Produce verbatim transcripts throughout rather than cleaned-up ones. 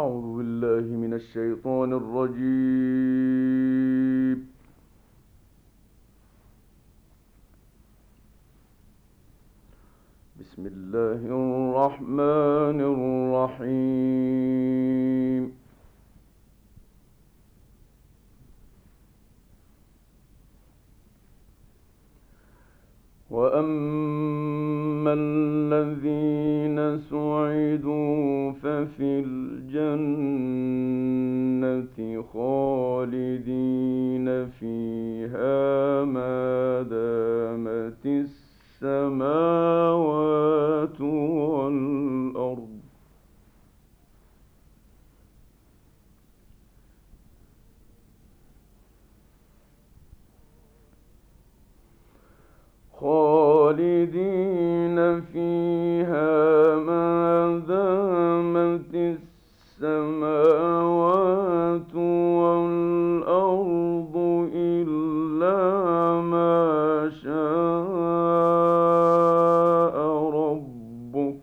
أعوذ بالله من الشيطان الرجيم. بسم الله الرحمن الرحيم. وأما الذين سعدوا ففي الجنة خالدين فيها ما دامت السماوات والأرض خالدين فيها ما دامت السماوات والأرض إلا ما شاء ربك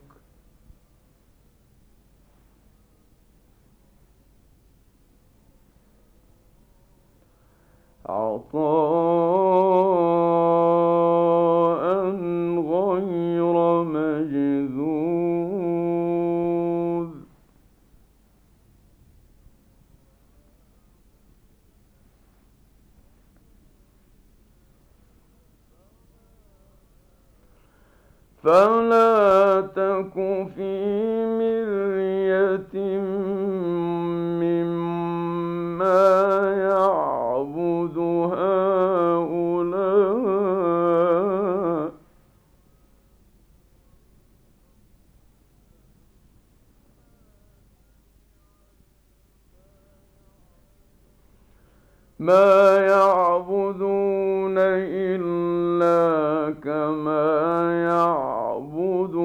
عطاء غير مجذوذ. فلا تك في مرية مما يعبد هؤلاء ما يعبدون إلا كما يعبد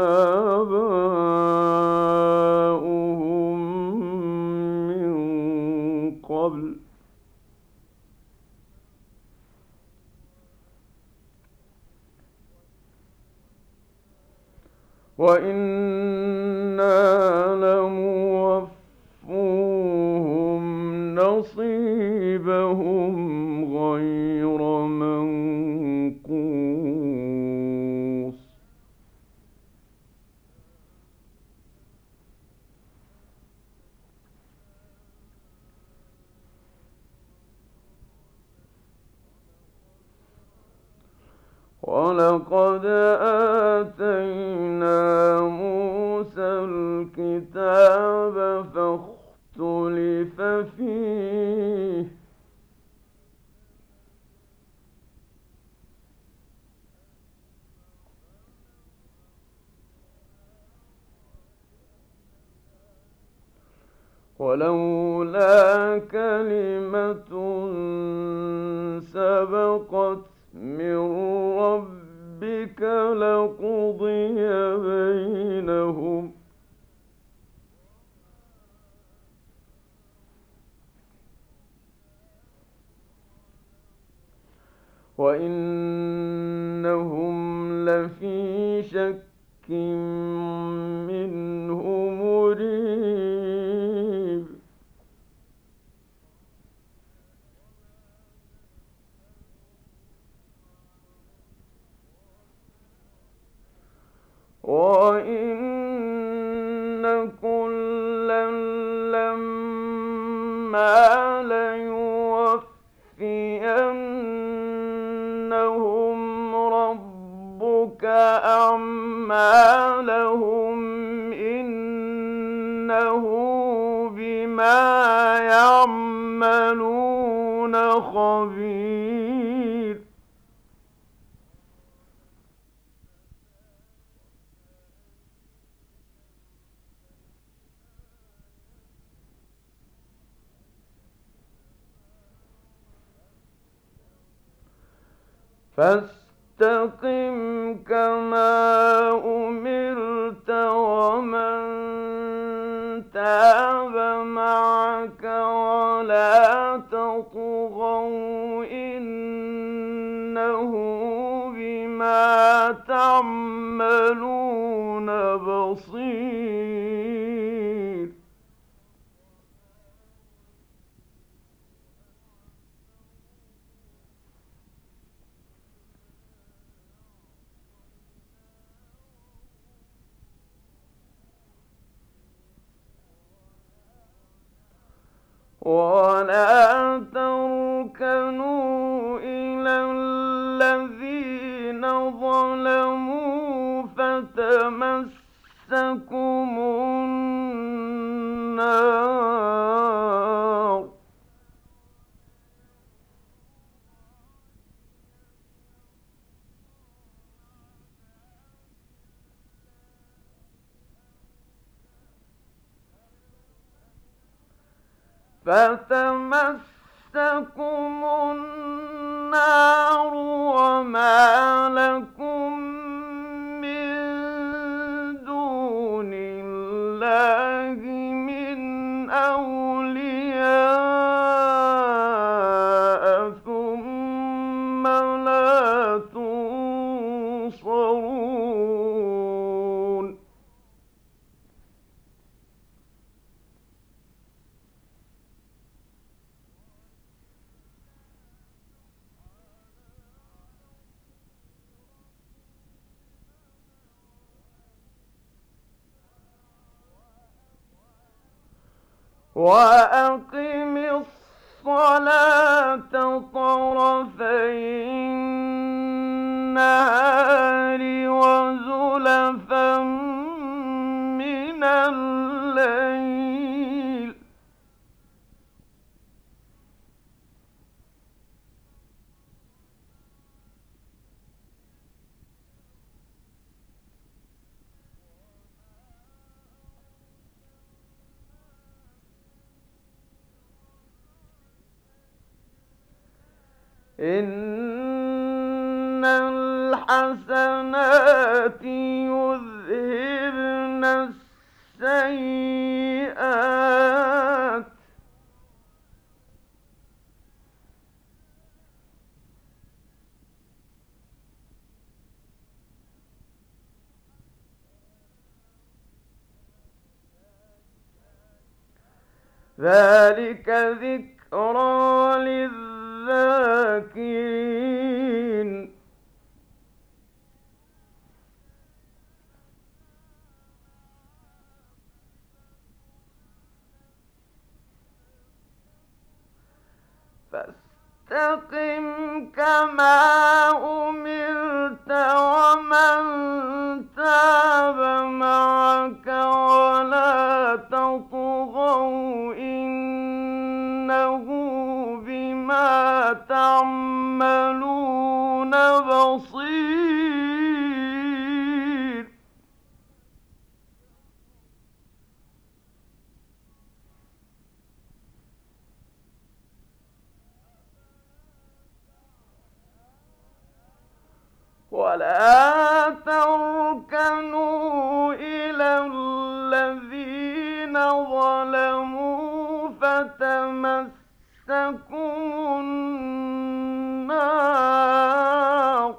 آباؤهم من قبل وإنا لموفوهم نصيبهم غير منقوص. ولقد آتينا موسى الكتاب فاختلف فيه ولولا كلمة سبقت من ربك لقضي بينهم وإنهم لفي شك منه مريب. وإن كلا لما ليوفينهم ربك أعمالهم إنه بما يعملون خبير. فاستقم كما أمرت ومن تاب معك ولا تطغوا إنه بما تعملون بصير. ولا تركنوا إلى الذين ظلموا فتمسكم النار فتمسكم النار وما لكم من دون الله من أولياء ثم لا تنصرون وأقم الصلاة طرفي النهار وزلفا من الليل إن الحسنات يذهبن السيئات ذلك ذكرى للذاكرين فاستقم كما أمرت ومن تاب معك ولا تطغوا إنه بما تعملون بصير ولا تركنوا إلى الذين ظلموا فتمسكم النار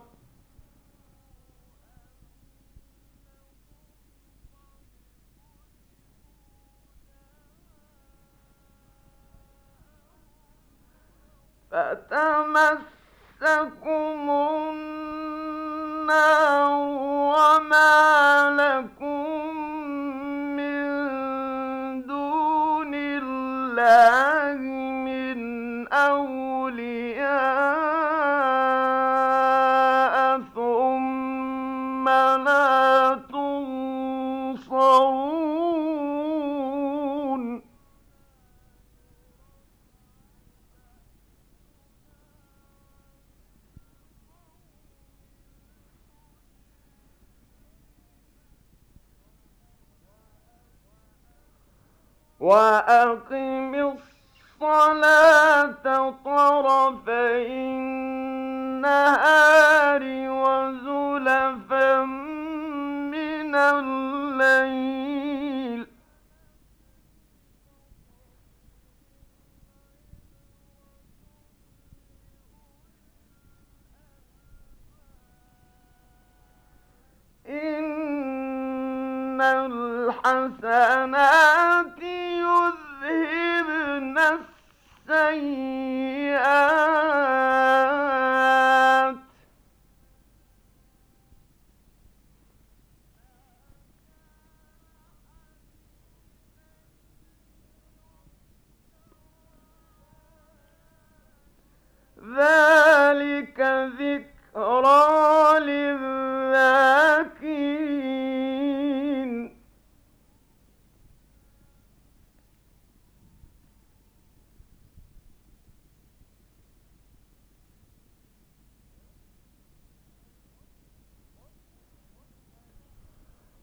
فتمسكم النار وما لكم من دون الله من أولياء ثم لا تنصرون وأقم الصلاة طرفي النهار وزلفا من الليل إن الحسنات يذهبن السيئات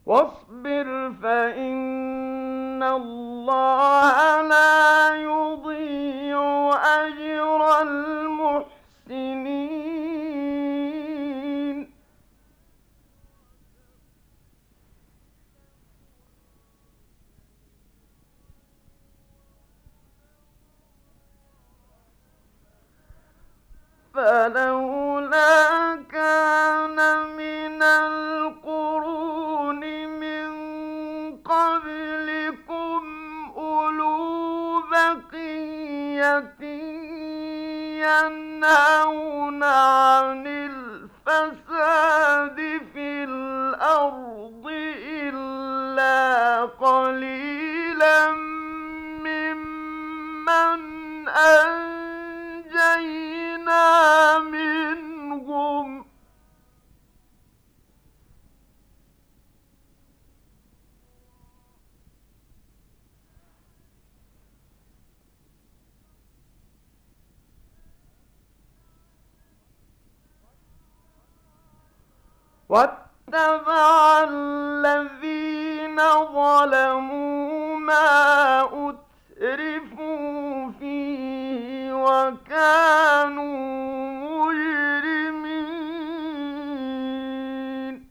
واصبر فإن الله لا يضيع أجر المحسنين. فلولا كان من القرون من قبلكم أولو بقية ينهون عن الفساد في الأرض إلا قليلا ممن أنجينا منهم. واتبع الذين ظلموا ما أترفوا فيه وكانوا مجرمين.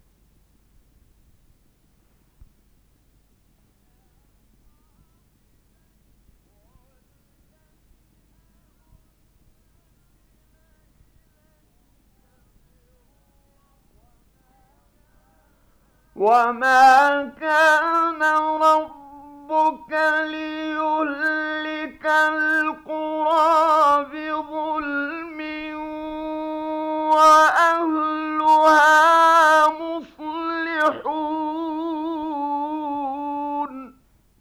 وما كان ربك ليهلك القرى بظلم وأهلها مصلحون.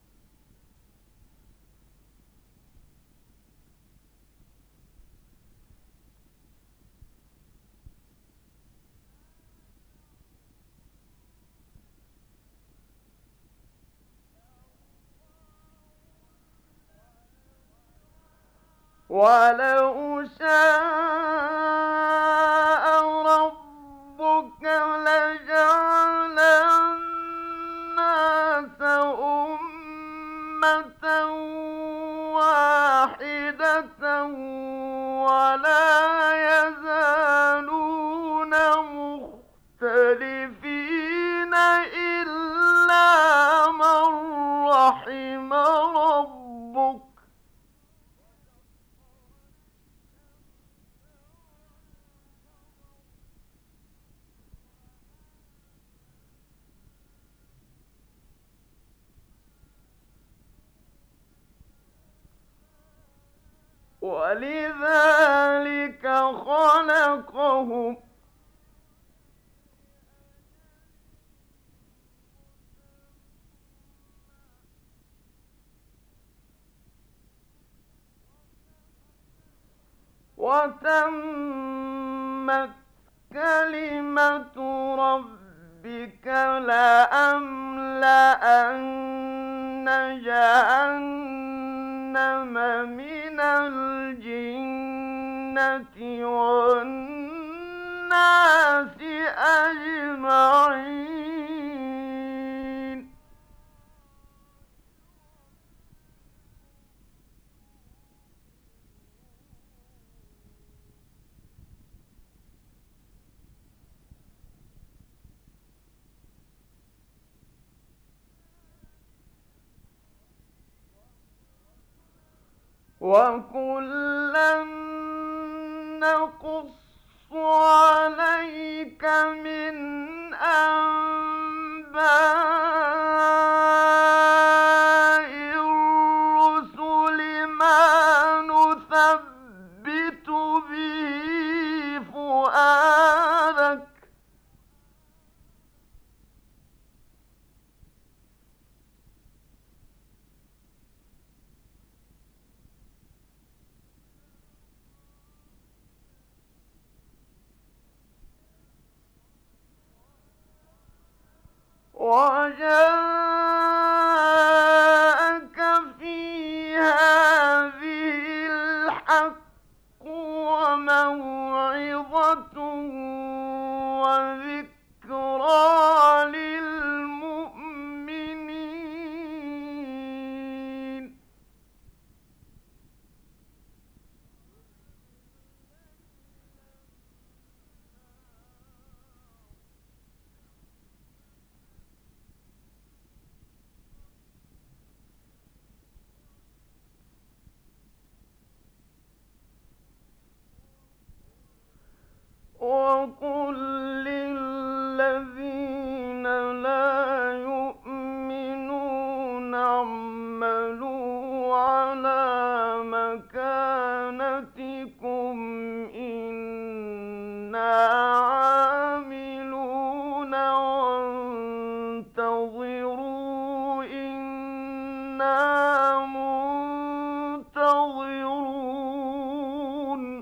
ولو شاء ربك لجعل الناس أمة واحدة ولا يزالون مختلفين إلا من رحم ربك. ولذلك خلقهم وتمت كلمة ربك لأملأن جهنم من الجنة والناس أجمعين. وكلا نقص عليك من أنباء الرسل ما نثبت به فؤادك. وجاءك في هذه الحق وموعظة وذكرى للمؤمنين. لا يؤمنون اعملوا على مكانتكم إنا عاملون وانتظروا إنا منتظرون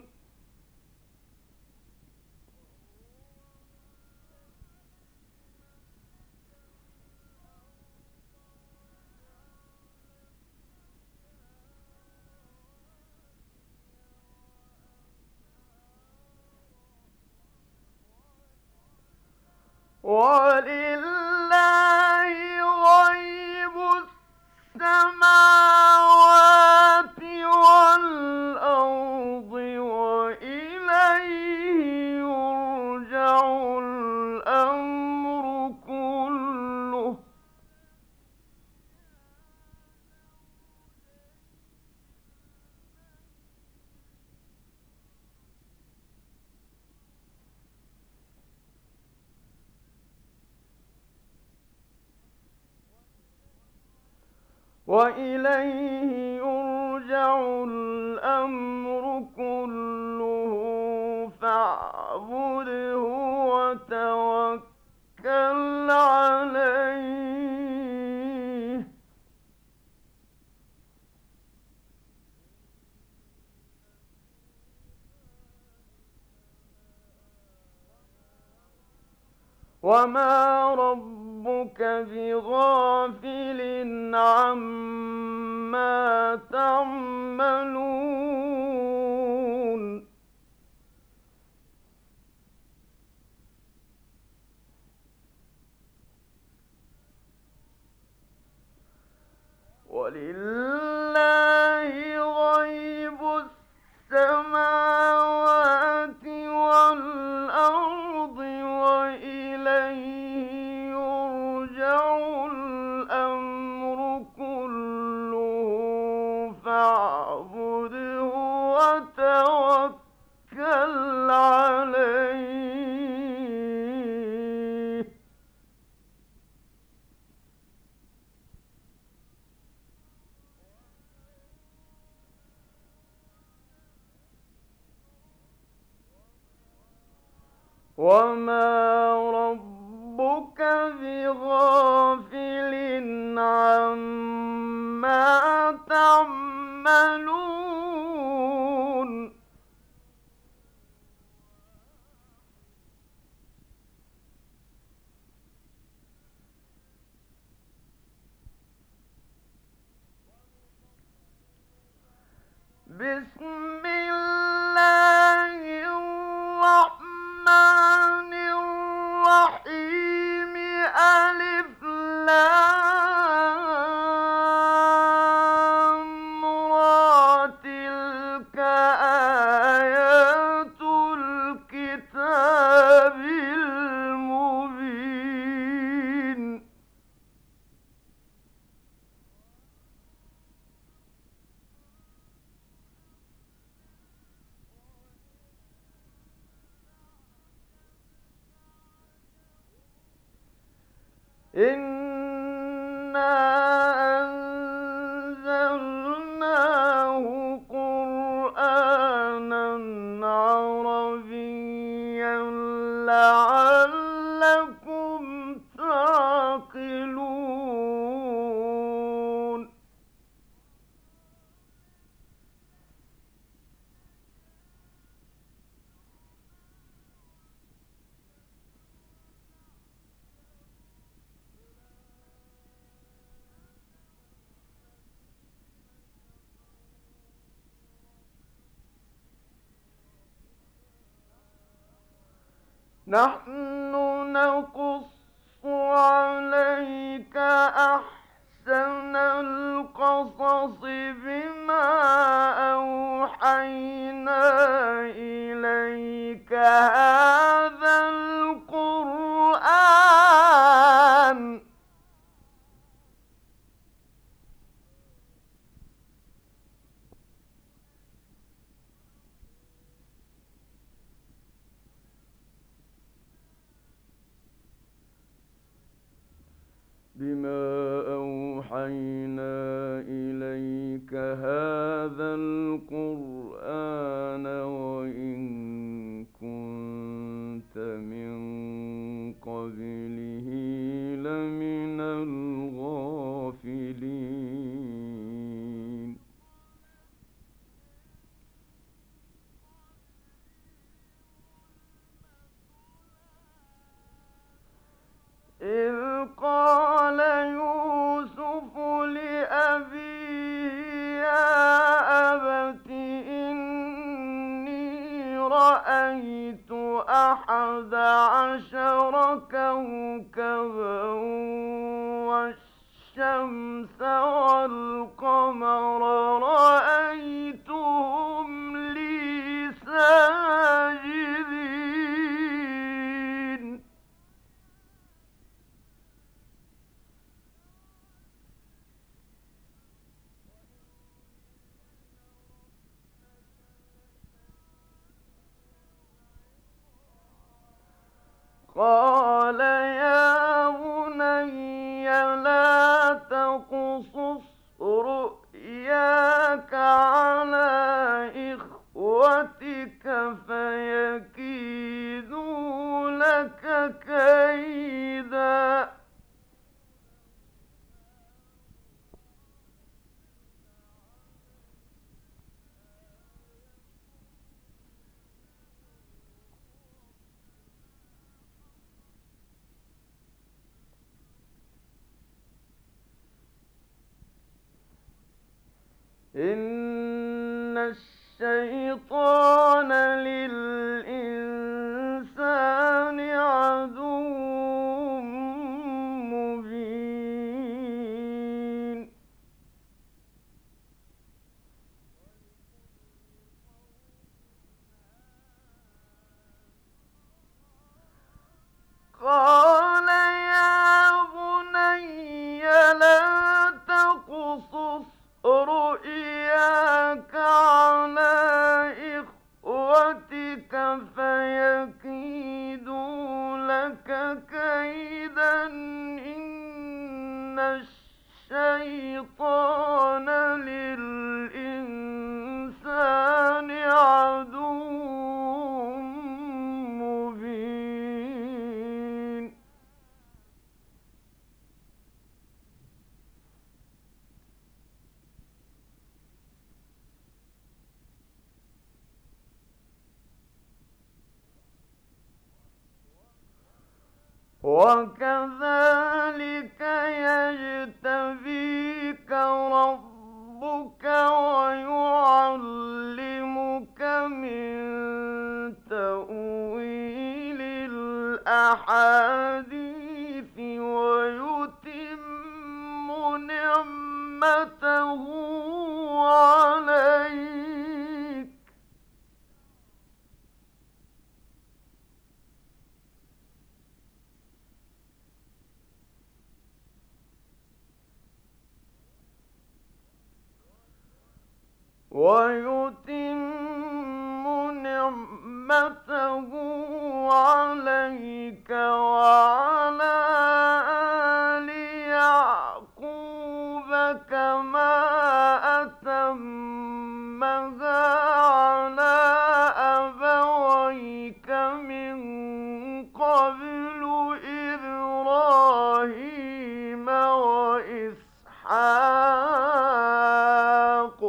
ولله غيب السماوات والأرض وإليه يرجع الأمر كله وإليه يرجع الأمر كله فاعبده وتوكل عليه وما ربك بغافل عما تعملون ولله غيب السماوات والأرض وإليه يرجع الأمر كله فاعبده وتوكل عليه وما ربك بغافل عما تعملون بسم الله الرحمن الرحيم ألف لام را تلك آيات الكتاب المبين إنا أنزلناه قرآنا عربيا لعلكم تعقلون نحن نقص عليك أحسن القصص بما أوحينا إليك هذا القرآن بما أوحينا إليك هذا القرآن وإن كنت من قبله لمن الغافلين. إذ قال يوسف لأبيه يا أبت إني رأيت أحد عشر كوكبا والشمس والقمر رأيتهم لي ساجدين. قال يا بني لا تقصص رؤياك على إخوتك فيكيدوا لك كيدا. إن الشيطان للإنسان عدو مبين. قال يا بني لا تقصص رؤياك على إخوتك فيكيدوا لك كيدا إن الشيطان للإنسان عدو مبين. وكذلك يجتبيك ربك ويعلمك من تأويل الأحاديث ويتم نعمته عليك ويتم نعمته عليك وعلى آل يعقوب كما أتمها على أبويك من قبل إبراهيم وإسحاق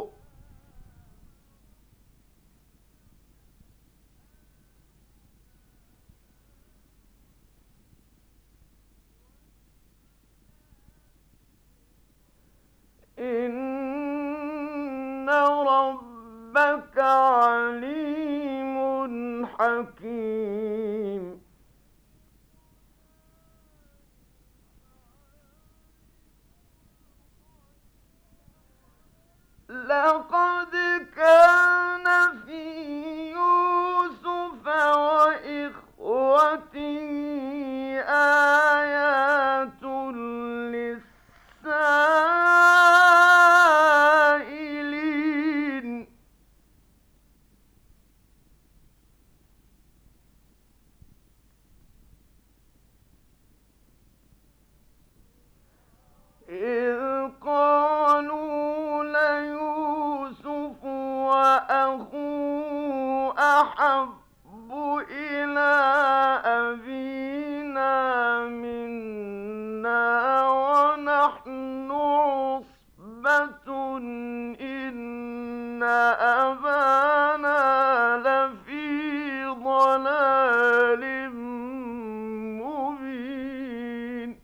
نَحْنُ عُصْبَةٌ إِنَّ أَبَانَا لَفِي ضَلَالٍ مُّبِينٍ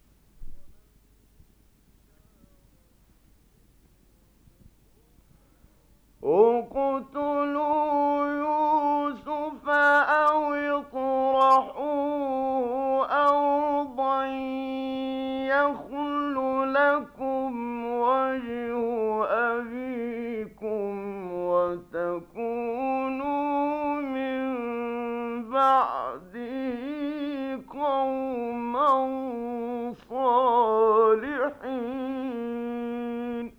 اقْتُلُوا يُوسُفَ أَوِ اطْرَحُوهُ أَرْضًا يَخْلُ لَكُمْ وَجْهُ أَبِيكُمْ وَتَكُونُوا مِن بَعْدِهِ قَوْمًا صَالِحِينَ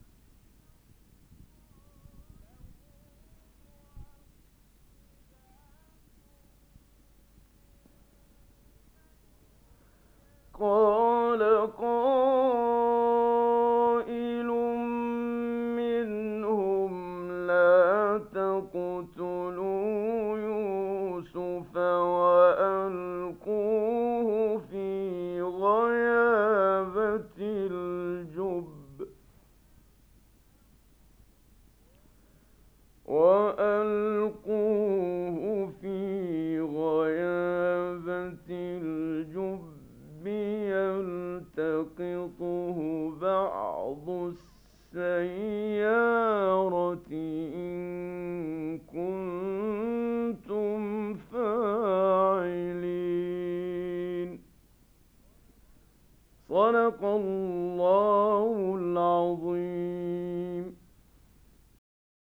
قَالَ قَائِلٌ مِّنْهُمْ لَا تَقْتُلُوا يُوسُفَ وَأَلْقُوهُ فِي غَيَابَتِ الْجُبِّ وَأَلْقُوهُ فِي غَيَابَتِ الْجُبِّ يَلْتَقِطْهُ بَعْضُ السَّيَّارَةِ إِن كُنتُمْ فَاعِلِينَ صدق الله العظيم.